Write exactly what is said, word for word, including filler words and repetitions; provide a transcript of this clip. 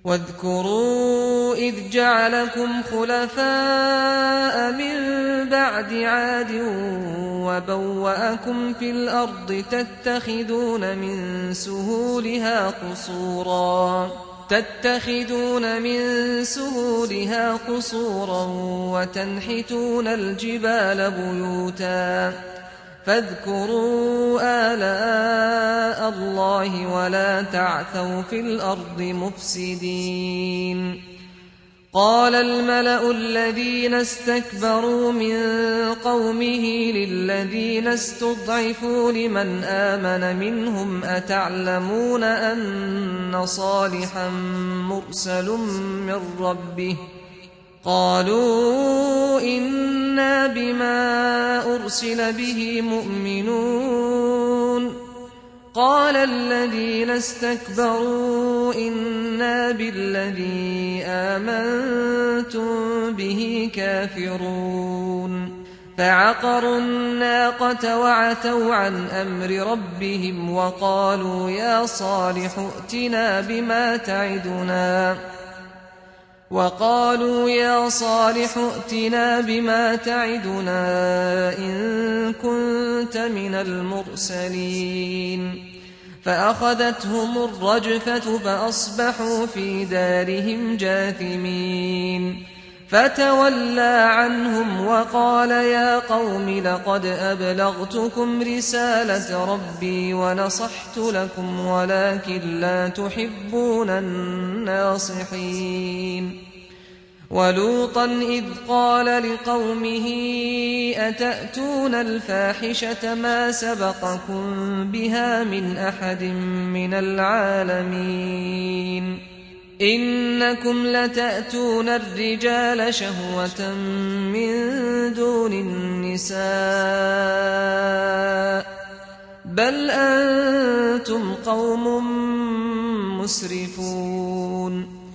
واذكروا إذ جعلكم خلفاء من بعد عاد وبوأكم في الأرض تتخذون من سهولها قصورا تتخذون من سهولها قصورا وتنحتون الجبال بيوتا فاذكروا آلاء الله ولا تعثوا في الأرض مفسدين. قال الملأ الذين استكبروا من قومه للذين استضعفوا لمن آمن منهم أتعلمون أن صالحا مرسل من ربه قالوا إنا بما أرسل به مؤمنون. قال الذين استكبروا إنا بالذي آمنتم به كافرون. فعقروا الناقة وعتوا عن أمر ربهم وقالوا يا صالح ائتنا بما تعدنا وقالوا يا صالح ائتنا بما تعدنا إن كنت من المرسلين. فأخذتهم الرجفة فأصبحوا في دارهم جاثمين. فتولى عنهم وقال يا قوم لقد أبلغتكم رسالة ربي ونصحت لكم ولكن لا تحبون الناصحين. ولوطا إذ قال لقومه أتأتون الفاحشة ما سبقكم بها من أحد من العالمين إنكم لتأتون الرجال شهوة من دون النساء بل أنتم قوم مسرفون.